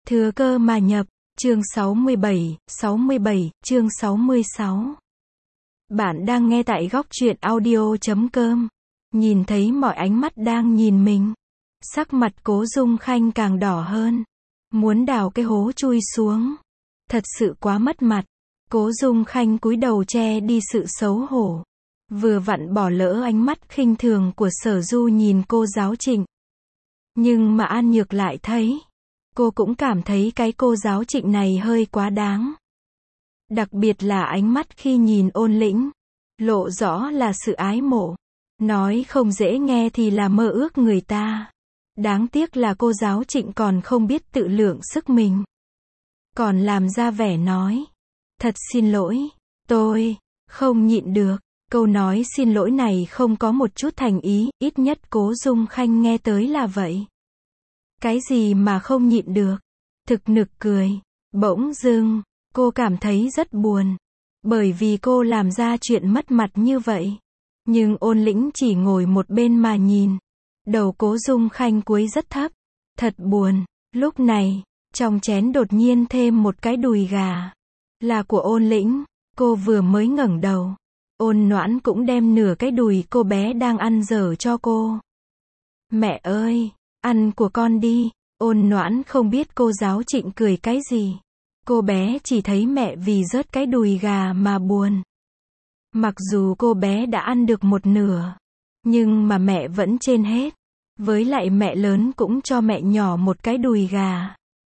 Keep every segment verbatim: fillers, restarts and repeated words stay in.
Thừa cơ mà nhập, chương sáu mươi bảy, sáu mươi bảy, chương sáu mươi sáu. Bạn đang nghe tại góc truyện audio chấm com. Nhìn thấy mọi ánh mắt đang nhìn mình. Sắc mặt Cố Dung Khanh càng đỏ hơn. Muốn đào cái hố chui xuống. Thật sự quá mất mặt. Cố Dung Khanh cúi đầu che đi sự xấu hổ. Vừa vặn bỏ lỡ ánh mắt khinh thường của Sở Du nhìn cô giáo Trịnh. Nhưng mà An Nhược lại thấy. Cô cũng cảm thấy cái cô giáo Trịnh này hơi quá đáng. Đặc biệt là ánh mắt khi nhìn Ôn Lĩnh. Lộ rõ là sự ái mộ. Nói không dễ nghe thì là mơ ước người ta. Đáng tiếc là cô giáo Trịnh còn không biết tự lượng sức mình. Còn làm ra vẻ nói. Thật xin lỗi, tôi không nhịn được. Câu nói xin lỗi này không có một chút thành ý, ít nhất Cố Dung Khanh nghe tới là vậy. Cái gì mà không nhịn được? Thực nực cười. Bỗng dưng, cô cảm thấy rất buồn. Bởi vì cô làm ra chuyện mất mặt như vậy. Nhưng Ôn Lĩnh chỉ ngồi một bên mà nhìn. Đầu Cố Dung Khanh cúi rất thấp. Thật buồn. Lúc này, trong chén đột nhiên thêm một cái đùi gà. Là của Ôn Lĩnh. Cô vừa mới ngẩng đầu. Ôn Noãn cũng đem nửa cái đùi cô bé đang ăn dở cho cô. Mẹ ơi! Ăn của con đi. Ôn Noãn không biết cô giáo Trịnh cười cái gì. Cô bé chỉ thấy mẹ vì rớt cái đùi gà mà buồn. Mặc dù cô bé đã ăn được một nửa. Nhưng mà mẹ vẫn trên hết. Với lại mẹ lớn cũng cho mẹ nhỏ một cái đùi gà.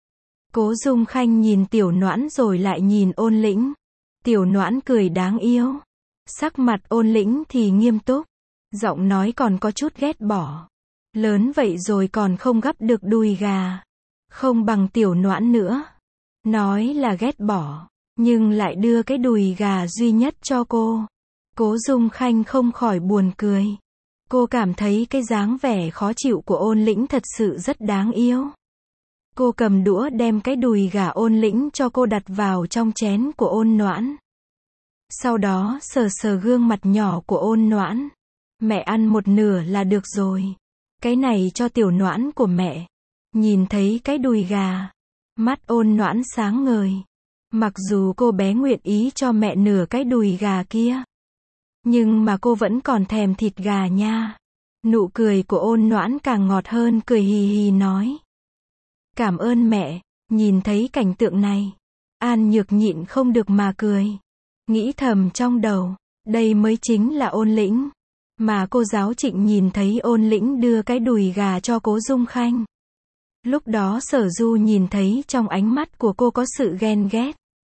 Cố Dung Khanh nhìn Tiểu Noãn rồi lại nhìn Ôn Lĩnh. Tiểu Noãn cười đáng yêu. Sắc mặt Ôn Lĩnh thì nghiêm túc. Giọng nói còn có chút ghét bỏ. Lớn vậy rồi còn không gắp được đùi gà. Không bằng Tiểu Noãn nữa. Nói là ghét bỏ. Nhưng lại đưa cái đùi gà duy nhất cho cô. Cố Dung Khanh không khỏi buồn cười. Cô cảm thấy cái dáng vẻ khó chịu của Ôn Lĩnh thật sự rất đáng yêu. Cô cầm đũa đem cái đùi gà Ôn Lĩnh cho cô đặt vào trong chén của Ôn Noãn. Sau đó sờ sờ gương mặt nhỏ của Ôn Noãn. Mẹ ăn một nửa là được rồi. Cái này cho Tiểu Noãn của mẹ. Nhìn thấy cái đùi gà. Mắt Ôn Noãn sáng ngời. Mặc dù cô bé nguyện ý cho mẹ nửa cái đùi gà kia. Nhưng mà cô vẫn còn thèm thịt gà nha. Nụ cười của Ôn Noãn càng ngọt hơn, cười hì hì nói. Cảm ơn mẹ. Nhìn thấy cảnh tượng này. An Nhược nhịn không được mà cười. Nghĩ thầm trong đầu. Đây mới chính là Ôn Lĩnh. Mà cô giáo Trịnh nhìn thấy Ôn Lĩnh đưa cái đùi gà cho Cố Dung Khanh. Lúc đó Sở Du nhìn thấy trong ánh mắt của cô có sự ghen ghét.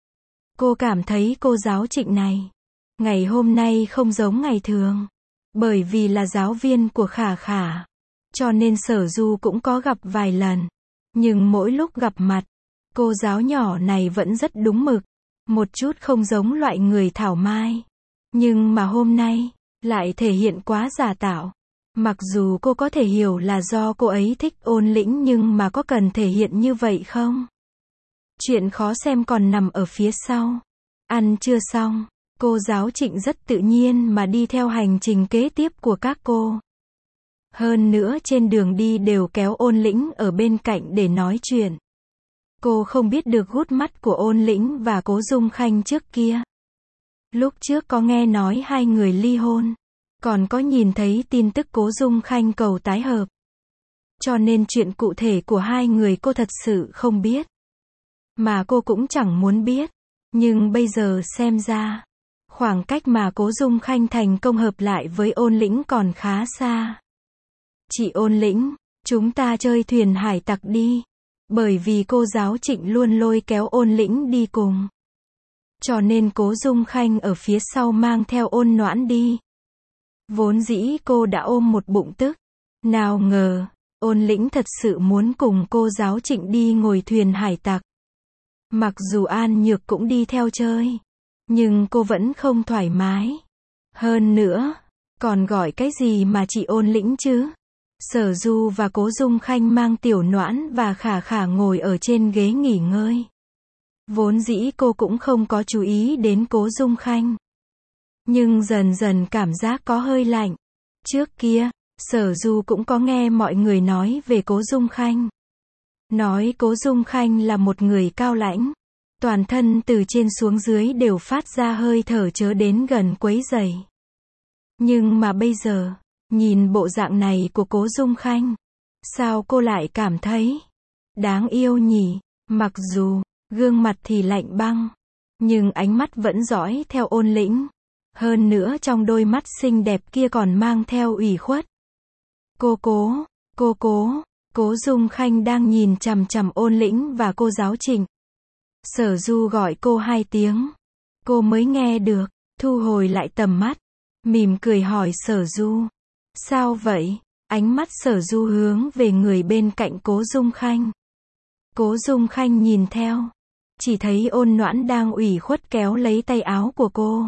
Cô cảm thấy cô giáo Trịnh này. Ngày hôm nay không giống ngày thường. Bởi vì là giáo viên của Khả Khả. Cho nên Sở Du cũng có gặp vài lần. Nhưng mỗi lúc gặp mặt. Cô giáo nhỏ này vẫn rất đúng mực. Một chút không giống loại người thảo mai. Nhưng mà hôm nay. Lại thể hiện quá giả tạo. Mặc dù cô có thể hiểu là do cô ấy thích Ôn Lĩnh nhưng mà có cần thể hiện như vậy không? Chuyện khó xem còn nằm ở phía sau. Ăn chưa xong, cô giáo Trịnh rất tự nhiên mà đi theo hành trình kế tiếp của các cô. Hơn nữa trên đường đi đều kéo Ôn Lĩnh ở bên cạnh để nói chuyện. Cô không biết được gút mắt của Ôn Lĩnh và Cố Dung Khanh trước kia. Lúc trước có nghe nói hai người ly hôn. Còn có nhìn thấy tin tức Cố Dung Khanh cầu tái hợp. Cho nên chuyện cụ thể của hai người cô thật sự không biết. Mà cô cũng chẳng muốn biết. Nhưng bây giờ xem ra. Khoảng cách mà Cố Dung Khanh thành công hợp lại với Ôn Lĩnh còn khá xa. Chị Ôn Lĩnh, chúng ta chơi thuyền hải tặc đi. Bởi vì cô giáo Trịnh luôn lôi kéo Ôn Lĩnh đi cùng. Cho nên Cố Dung Khanh ở phía sau mang theo Ôn Noãn đi. Vốn dĩ cô đã ôm một bụng tức. Nào ngờ, Ôn Lĩnh thật sự muốn cùng cô giáo Trịnh đi ngồi thuyền hải tặc. Mặc dù An Nhược cũng đi theo chơi. Nhưng cô vẫn không thoải mái. Hơn nữa, còn gọi cái gì mà chị Ôn Lĩnh chứ? Sở Du và Cố Dung Khanh mang Tiểu Noãn và Khả Khả ngồi ở trên ghế nghỉ ngơi. Vốn dĩ cô cũng không có chú ý đến Cố Dung Khanh. Nhưng dần dần cảm giác có hơi lạnh. Trước kia, Sở Du cũng có nghe mọi người nói về Cố Dung Khanh. Nói Cố Dung Khanh là một người cao lãnh. Toàn thân từ trên xuống dưới đều phát ra hơi thở chớ đến gần quấy rầy. Nhưng mà bây giờ, nhìn bộ dạng này của Cố Dung Khanh, sao cô lại cảm thấy đáng yêu nhỉ? Mặc dù, gương mặt thì lạnh băng, nhưng ánh mắt vẫn dõi theo Ôn Lĩnh. Hơn nữa trong đôi mắt xinh đẹp kia còn mang theo ủy khuất. Cô cố, cô cố, Cố Dung Khanh đang nhìn chằm chằm Ôn Lĩnh và cô giáo Trịnh. Sở Du gọi cô hai tiếng. Cô mới nghe được, thu hồi lại tầm mắt, mỉm cười hỏi Sở Du. Sao vậy? Ánh mắt Sở Du hướng về người bên cạnh Cố Dung Khanh. Cố Dung Khanh nhìn theo, chỉ thấy Ôn Noãn đang ủy khuất kéo lấy tay áo của cô.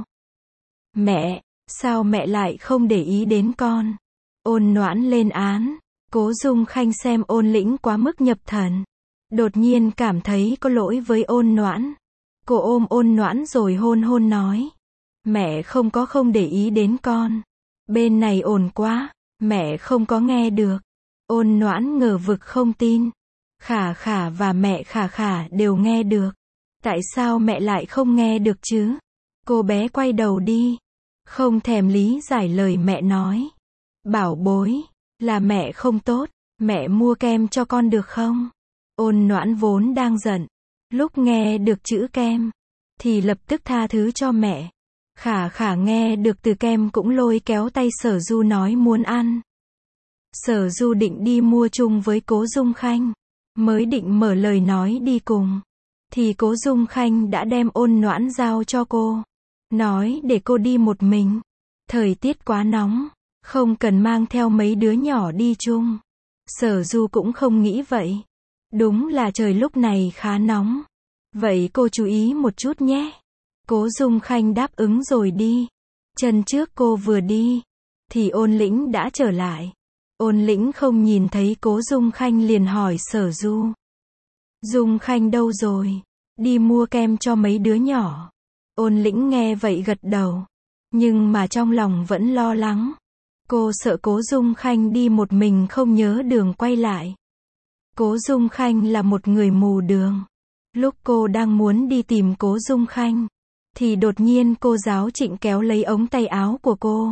Mẹ, sao mẹ lại không để ý đến con? Ôn Noãn lên án. Cố Dung Khanh xem Ôn Lĩnh quá mức nhập thần. Đột nhiên cảm thấy có lỗi với Ôn Noãn. Cô ôm Ôn Noãn rồi hôn hôn nói. Mẹ không có không để ý đến con. Bên này ồn quá, mẹ không có nghe được. Ôn Noãn ngờ vực không tin. Khả Khả và mẹ Khả Khả đều nghe được. Tại sao mẹ lại không nghe được chứ? Cô bé quay đầu đi. Không thèm lý giải lời mẹ nói. Bảo bối, là mẹ không tốt, mẹ mua kem cho con được không? Ôn Noãn vốn đang giận, lúc nghe được chữ kem, thì lập tức tha thứ cho mẹ. Khả Khả nghe được từ kem cũng lôi kéo tay Sở Du nói muốn ăn. Sở Du định đi mua chung với Cố Dung Khanh, mới định mở lời nói đi cùng, thì Cố Dung Khanh đã đem Ôn Noãn giao cho cô, nói để cô đi một mình. Thời tiết quá nóng, không cần mang theo mấy đứa nhỏ đi chung. Sở Du cũng không nghĩ vậy. Đúng là trời lúc này khá nóng. Vậy cô chú ý một chút nhé. Cố Dung Khanh đáp ứng rồi đi. Chân trước cô vừa đi, thì Ôn Lĩnh đã trở lại. Ôn Lĩnh không nhìn thấy Cố Dung Khanh liền hỏi Sở Du. Dung Khanh đâu rồi? Đi mua kem cho mấy đứa nhỏ. Ôn Lĩnh nghe vậy gật đầu. Nhưng mà trong lòng vẫn lo lắng. Cô sợ Cố Dung Khanh đi một mình không nhớ đường quay lại. Cố Dung Khanh là một người mù đường. Lúc cô đang muốn đi tìm Cố Dung Khanh, thì đột nhiên cô giáo Trịnh kéo lấy ống tay áo của cô.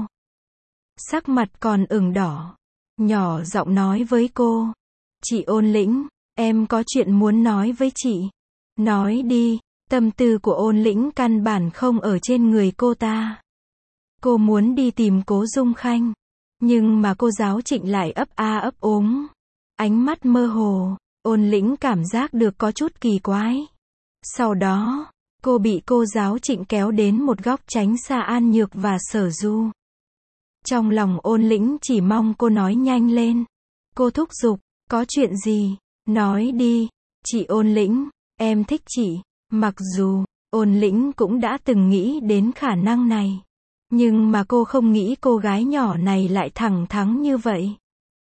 Sắc mặt còn ửng đỏ. Nhỏ giọng nói với cô. Chị Ôn Lĩnh, em có chuyện muốn nói với chị. Nói đi. Tâm tư của Ôn Lĩnh căn bản không ở trên người cô ta. Cô muốn đi tìm Cố Dung Khanh. Nhưng mà cô giáo Trịnh lại ấp a ấp úng. Ánh mắt mơ hồ. Ôn Lĩnh cảm giác được có chút kỳ quái. Sau đó, cô bị cô giáo Trịnh kéo đến một góc tránh xa An Nhược và Sở Du. Trong lòng Ôn Lĩnh chỉ mong cô nói nhanh lên. Cô thúc giục, có chuyện gì? Nói đi. Chị Ôn Lĩnh, em thích chị. Mặc dù, Ôn Lĩnh cũng đã từng nghĩ đến khả năng này. Nhưng mà cô không nghĩ cô gái nhỏ này lại thẳng thắn như vậy.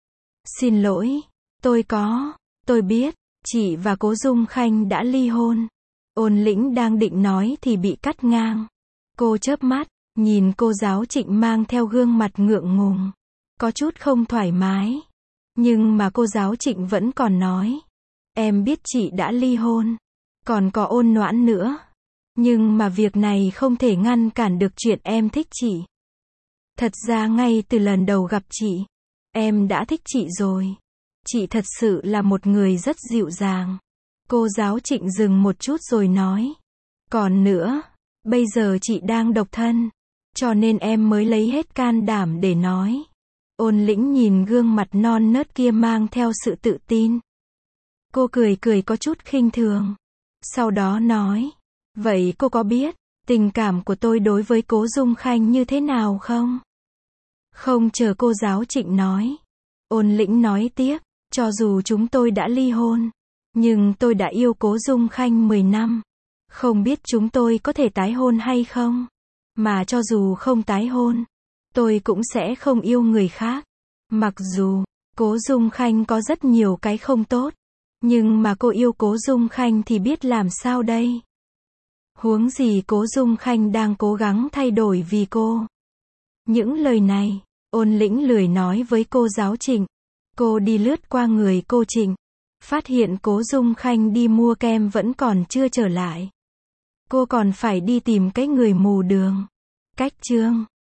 Xin lỗi, tôi có, tôi biết, chị và Cố Dung Khanh đã ly hôn. Ôn Lĩnh đang định nói thì bị cắt ngang. Cô chớp mắt, nhìn cô giáo Trịnh mang theo gương mặt ngượng ngùng, có chút không thoải mái. Nhưng mà cô giáo Trịnh vẫn còn nói. Em biết chị đã ly hôn, còn có Ôn Noãn nữa. Nhưng mà việc này không thể ngăn cản được chuyện em thích chị. Thật ra ngay từ lần đầu gặp chị, em đã thích chị rồi. Chị thật sự là một người rất dịu dàng. Cô giáo Trịnh dừng một chút rồi nói. Còn nữa, bây giờ chị đang độc thân, cho nên em mới lấy hết can đảm để nói. Ôn Lĩnh nhìn gương mặt non nớt kia mang theo sự tự tin. Cô cười cười có chút khinh thường. Sau đó nói. Vậy cô có biết, tình cảm của tôi đối với Cố Dung Khanh như thế nào không? Không chờ cô giáo Trịnh nói. Ôn Lĩnh nói tiếp, cho dù chúng tôi đã ly hôn, nhưng tôi đã yêu Cố Dung Khanh mười năm. Không biết chúng tôi có thể tái hôn hay không? Mà cho dù không tái hôn, tôi cũng sẽ không yêu người khác. Mặc dù, Cố Dung Khanh có rất nhiều cái không tốt, nhưng mà cô yêu Cố Dung Khanh thì biết làm sao đây? Huống gì Cố Dung Khanh đang cố gắng thay đổi vì cô. Những lời này, Ôn Lĩnh lười nói với cô giáo Trịnh. Cô đi lướt qua người cô Trịnh, Phát hiện Cố Dung Khanh đi mua kem vẫn còn chưa trở lại. Cô còn phải đi tìm cái người mù đường. Cách chương